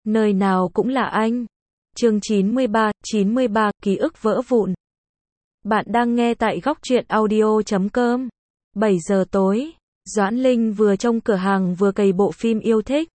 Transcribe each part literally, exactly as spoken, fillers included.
Nơi nào cũng là anh. Chương chín mươi ba, chín mươi ba, ký ức vỡ vụn. Bạn đang nghe tại góc truyện audio chấm com. bảy giờ tối, Doãn Linh vừa trong cửa hàng vừa cày bộ phim yêu thích.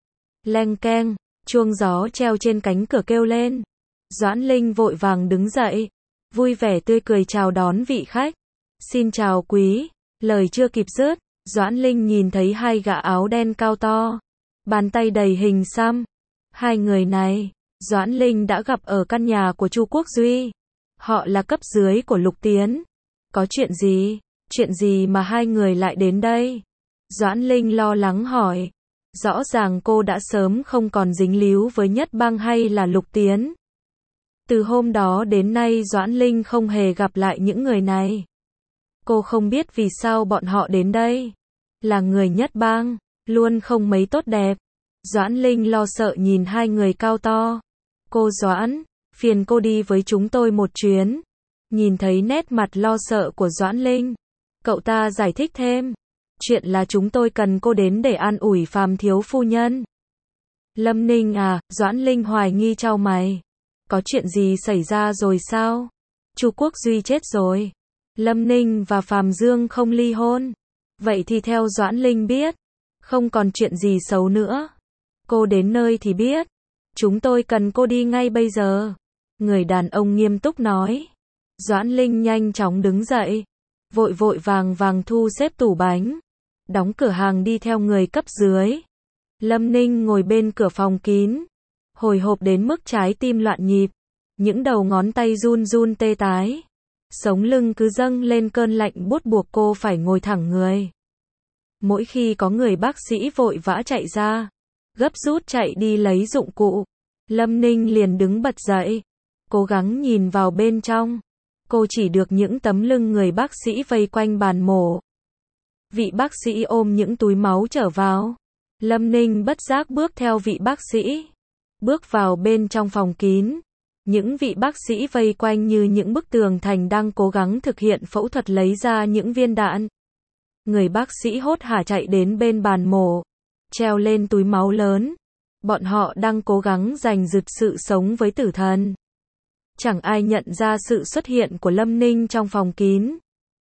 Leng keng, chuông gió treo trên cánh cửa kêu lên. Doãn Linh vội vàng đứng dậy, vui vẻ tươi cười chào đón vị khách. Xin chào quý, lời chưa kịp dứt, Doãn Linh nhìn thấy hai gã áo đen cao to, bàn tay đầy hình xăm. Hai người này, Doãn Linh đã gặp ở căn nhà của Chu Quốc Duy. Họ là cấp dưới của Lục Tiến. Có chuyện gì? Chuyện gì mà hai người lại đến đây? Doãn Linh lo lắng hỏi. Rõ ràng cô đã sớm không còn dính líu với Nhất Bang hay là Lục Tiến. Từ hôm đó đến nay Doãn Linh không hề gặp lại những người này. Cô không biết vì sao bọn họ đến đây. Là người Nhất Bang, luôn không mấy tốt đẹp. Doãn Linh lo sợ nhìn hai người cao to. Cô Doãn, phiền cô đi với chúng tôi một chuyến. Nhìn thấy nét mặt lo sợ của Doãn Linh, cậu ta giải thích thêm. Chuyện là chúng tôi cần cô đến để an ủi Phàm thiếu phu nhân. Lâm Ninh à, Doãn Linh hoài nghi chau mày. Có chuyện gì xảy ra rồi sao? Chu Quốc Duy chết rồi. Lâm Ninh và Phàm Dương không ly hôn. Vậy thì theo Doãn Linh biết, không còn chuyện gì xấu nữa. Cô đến nơi thì biết. Chúng tôi cần cô đi ngay bây giờ. Người đàn ông nghiêm túc nói. Doãn Linh nhanh chóng đứng dậy, vội vội vàng vàng thu xếp tủ bánh, đóng cửa hàng đi theo người cấp dưới. Lâm Ninh ngồi bên cửa phòng kín, hồi hộp đến mức trái tim loạn nhịp, những đầu ngón tay run run tê tái, sống lưng cứ dâng lên cơn lạnh buốt buộc cô phải ngồi thẳng người. Mỗi khi có người bác sĩ vội vã chạy ra, gấp rút chạy đi lấy dụng cụ, Lâm Ninh liền đứng bật dậy, cố gắng nhìn vào bên trong. Cô chỉ được những tấm lưng người bác sĩ vây quanh bàn mổ. Vị bác sĩ ôm những túi máu trở vào. Lâm Ninh bất giác bước theo vị bác sĩ, bước vào bên trong phòng kín. Những vị bác sĩ vây quanh như những bức tường thành đang cố gắng thực hiện phẫu thuật lấy ra những viên đạn. Người bác sĩ hốt hả chạy đến bên bàn mổ, treo lên túi máu lớn. Bọn họ đang cố gắng giành giật sự sống với tử thần. Chẳng ai nhận ra sự xuất hiện của Lâm Ninh trong phòng kín.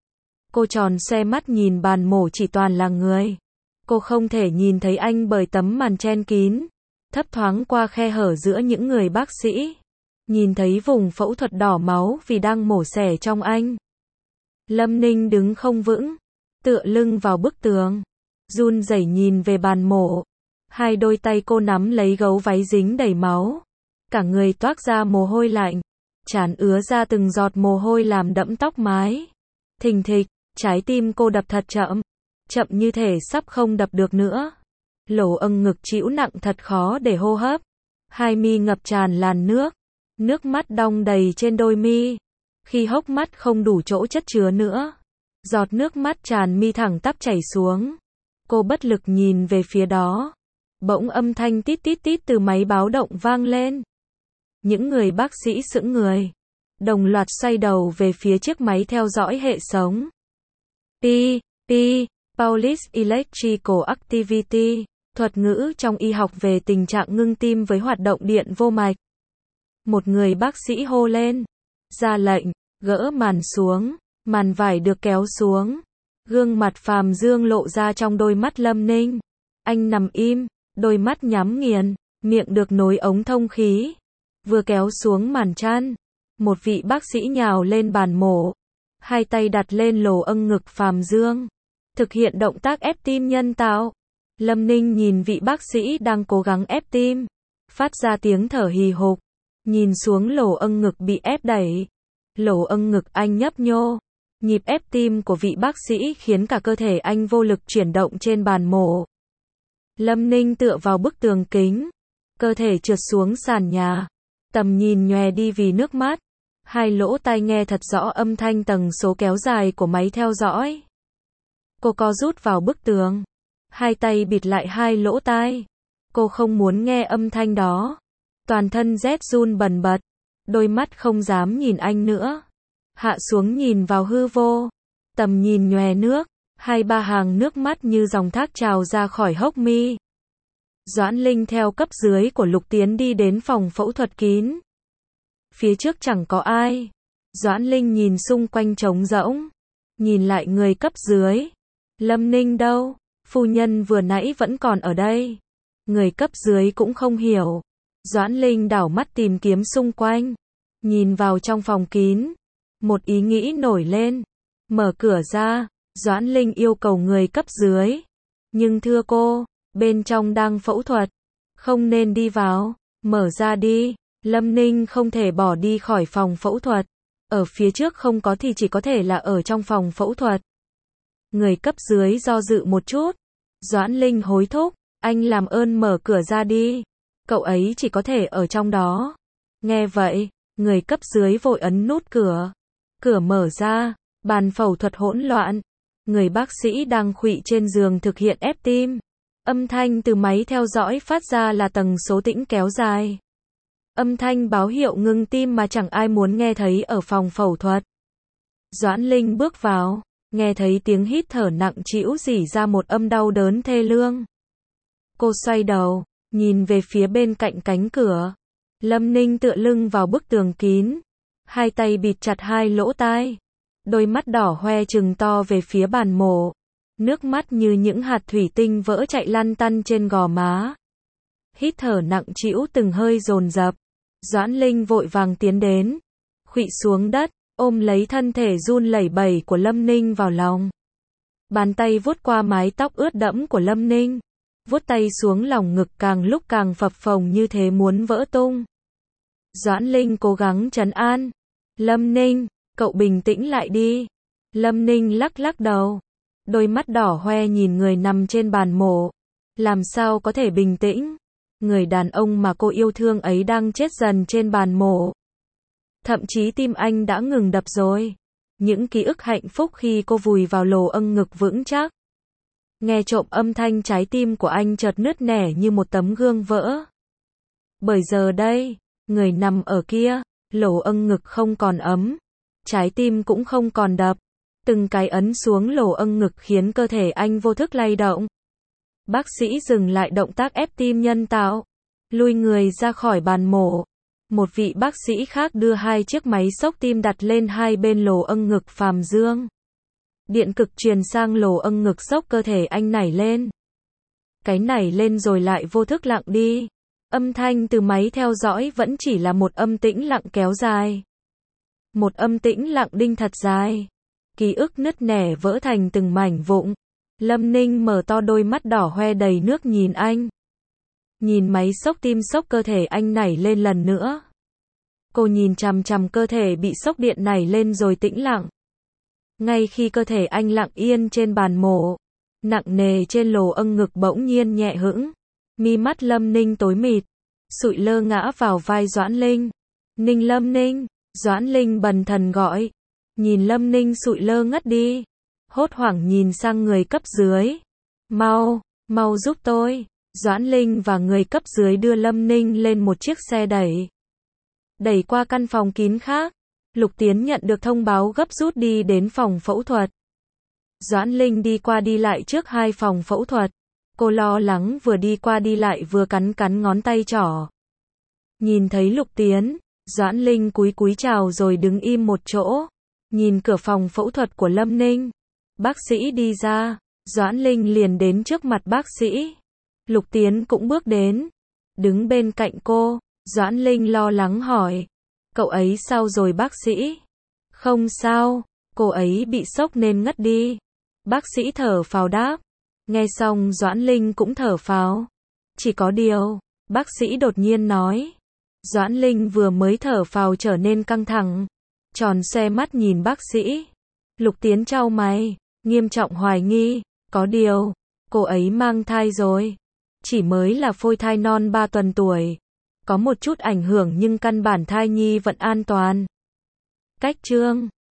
Cô tròn xoe mắt nhìn bàn mổ chỉ toàn là người. Cô không thể nhìn thấy anh bởi tấm màn chen kín, thấp thoáng qua khe hở giữa những người bác sĩ. Nhìn thấy vùng phẫu thuật đỏ máu vì đang mổ xẻ trong anh. Lâm Ninh đứng không vững, tựa lưng vào bức tường, run rẩy nhìn về bàn mổ. Hai đôi tay cô nắm lấy gấu váy dính đầy máu. Cả người toát ra mồ hôi lạnh. Trán ứa ra từng giọt mồ hôi làm đẫm tóc mái. Thình thịch, trái tim cô đập thật chậm. Chậm như thể sắp không đập được nữa. Lỗ âng ngực trĩu nặng thật khó để hô hấp. Hai mi ngập tràn làn nước. Nước mắt đong đầy trên đôi mi. Khi hốc mắt không đủ chỗ chất chứa nữa, giọt nước mắt tràn mi thẳng tắp chảy xuống. Cô bất lực nhìn về phía đó. Bỗng âm thanh tít tít tít từ máy báo động vang lên. Những người bác sĩ sững người, đồng loạt xoay đầu về phía chiếc máy theo dõi hệ sống. P, P, Pulse Electrical Activity, thuật ngữ trong y học về tình trạng ngưng tim với hoạt động điện vô mạch. Một người bác sĩ hô lên, ra lệnh, gỡ màn xuống, màn vải được kéo xuống. Gương mặt Phàm Dương lộ ra trong đôi mắt Lâm Ninh. Anh nằm im, đôi mắt nhắm nghiền, miệng được nối ống thông khí. Vừa kéo xuống màn chăn, một vị bác sĩ nhào lên bàn mổ, hai tay đặt lên lỗ âng ngực Phàm Dương, thực hiện động tác ép tim nhân tạo. Lâm Ninh nhìn vị bác sĩ đang cố gắng ép tim, phát ra tiếng thở hì hục, nhìn xuống lỗ âng ngực bị ép đẩy. Lỗ âng ngực anh nhấp nhô, nhịp ép tim của vị bác sĩ khiến cả cơ thể anh vô lực chuyển động trên bàn mổ. Lâm Ninh tựa vào bức tường kính, cơ thể trượt xuống sàn nhà. Tầm nhìn nhòe đi vì nước mắt. Hai lỗ tai nghe thật rõ âm thanh tần số kéo dài của máy theo dõi. Cô co rút vào bức tường, hai tay bịt lại hai lỗ tai. Cô không muốn nghe âm thanh đó. Toàn thân rét run bần bật, đôi mắt không dám nhìn anh nữa. Hạ xuống nhìn vào hư vô, tầm nhìn nhòe nước, hai ba hàng nước mắt như dòng thác trào ra khỏi hốc mi. Doãn Linh theo cấp dưới của Lục Tiến đi đến phòng phẫu thuật kín. Phía trước chẳng có ai. Doãn Linh nhìn xung quanh trống rỗng. Nhìn lại người cấp dưới. Lâm Ninh đâu? Phu nhân vừa nãy vẫn còn ở đây. Người cấp dưới cũng không hiểu. Doãn Linh đảo mắt tìm kiếm xung quanh. Nhìn vào trong phòng kín. Một ý nghĩ nổi lên. Mở cửa ra. Doãn Linh yêu cầu người cấp dưới. Nhưng thưa cô, bên trong đang phẫu thuật. Không nên đi vào. Mở ra đi. Lâm Ninh không thể bỏ đi khỏi phòng phẫu thuật. Ở phía trước không có thì chỉ có thể là ở trong phòng phẫu thuật. Người cấp dưới do dự một chút. Doãn Linh hối thúc. Anh làm ơn mở cửa ra đi. Cậu ấy chỉ có thể ở trong đó. Nghe vậy, người cấp dưới vội ấn nút cửa. Cửa mở ra, bàn phẫu thuật hỗn loạn. Người bác sĩ đang khuỵu trên giường thực hiện ép tim. Âm thanh từ máy theo dõi phát ra là tần số tĩnh kéo dài. Âm thanh báo hiệu ngừng tim mà chẳng ai muốn nghe thấy ở phòng phẫu thuật. Doãn Linh bước vào, nghe thấy tiếng hít thở nặng trĩu rỉ ra một âm đau đớn thê lương. Cô xoay đầu, nhìn về phía bên cạnh cánh cửa. Lâm Ninh tựa lưng vào bức tường kín, hai tay bịt chặt hai lỗ tai, đôi mắt đỏ hoe trừng to về phía bàn mổ, nước mắt như những hạt thủy tinh vỡ chạy lăn tăn trên gò má. Hít thở nặng trĩu từng hơi dồn dập. Doãn Linh vội vàng tiến đến, khuỵu xuống đất, ôm lấy thân thể run lẩy bẩy của Lâm Ninh vào lòng. Bàn tay vuốt qua mái tóc ướt đẫm của Lâm Ninh, vuốt tay xuống lòng ngực càng lúc càng phập phồng như thế muốn vỡ tung. Doãn Linh cố gắng trấn an. Lâm Ninh, cậu bình tĩnh lại đi. Lâm Ninh lắc lắc đầu. Đôi mắt đỏ hoe nhìn người nằm trên bàn mổ. Làm sao có thể bình tĩnh? Người đàn ông mà cô yêu thương ấy đang chết dần trên bàn mổ. Thậm chí tim anh đã ngừng đập rồi. Những ký ức hạnh phúc khi cô vùi vào lồ âng ngực vững chắc. Nghe trộm âm thanh trái tim của anh chợt nứt nẻ như một tấm gương vỡ. Bởi giờ đây, người nằm ở kia, lỗ âng ngực không còn ấm, trái tim cũng không còn đập. Từng cái ấn xuống lỗ âng ngực khiến cơ thể anh vô thức lay động. Bác sĩ dừng lại động tác ép tim nhân tạo, lùi người ra khỏi bàn mổ. Một vị bác sĩ khác đưa hai chiếc máy xốc tim đặt lên hai bên lỗ âng ngực phàm dương. Điện cực truyền sang lỗ âng ngực xốc cơ thể anh nảy lên. Cái nảy lên rồi lại vô thức lặng đi. Âm thanh từ máy theo dõi vẫn chỉ là một âm tĩnh lặng kéo dài. Một âm tĩnh lặng đinh thật dài. Ký ức nứt nẻ vỡ thành từng mảnh vụn. Lâm Ninh mở to đôi mắt đỏ hoe đầy nước nhìn anh. Nhìn máy xốc tim xốc cơ thể anh nảy lên lần nữa. Cô nhìn chằm chằm cơ thể bị xốc điện nảy lên rồi tĩnh lặng. Ngay khi cơ thể anh lặng yên trên bàn mổ, nặng nề trên lỗ âng ngực bỗng nhiên nhẹ hững. Mi mắt Lâm Ninh tối mịt, sụi lơ ngã vào vai Doãn Linh. Ninh Lâm Ninh, Doãn Linh bần thần gọi. Nhìn Lâm Ninh sụi lơ ngất đi, hốt hoảng nhìn sang người cấp dưới. Mau, mau giúp tôi. Doãn Linh và người cấp dưới đưa Lâm Ninh lên một chiếc xe đẩy. Đẩy qua căn phòng kín khác. Lục Tiến nhận được thông báo gấp rút đi đến phòng phẫu thuật. Doãn Linh đi qua đi lại trước hai phòng phẫu thuật. Cô lo lắng vừa đi qua đi lại vừa cắn cắn ngón tay trỏ. Nhìn thấy Lục Tiến, Doãn Linh cúi cúi chào rồi đứng im một chỗ. Nhìn cửa phòng phẫu thuật của Lâm Ninh. Bác sĩ đi ra, Doãn Linh liền đến trước mặt bác sĩ. Lục Tiến cũng bước đến, đứng bên cạnh cô. Doãn Linh lo lắng hỏi. Cậu ấy sao rồi bác sĩ? Không sao, cô ấy bị sốc nên ngất đi. Bác sĩ thở phào đáp. Nghe xong Doãn Linh cũng thở phào. Chỉ có điều, bác sĩ đột nhiên nói. Doãn Linh vừa mới thở phào trở nên căng thẳng. Tròn xoe mắt nhìn bác sĩ. Lục Tiến chau mày, nghiêm trọng hoài nghi. Có điều, cô ấy mang thai rồi. Chỉ mới là phôi thai non ba tuần tuổi. Có một chút ảnh hưởng nhưng căn bản thai nhi vẫn an toàn. Cách chương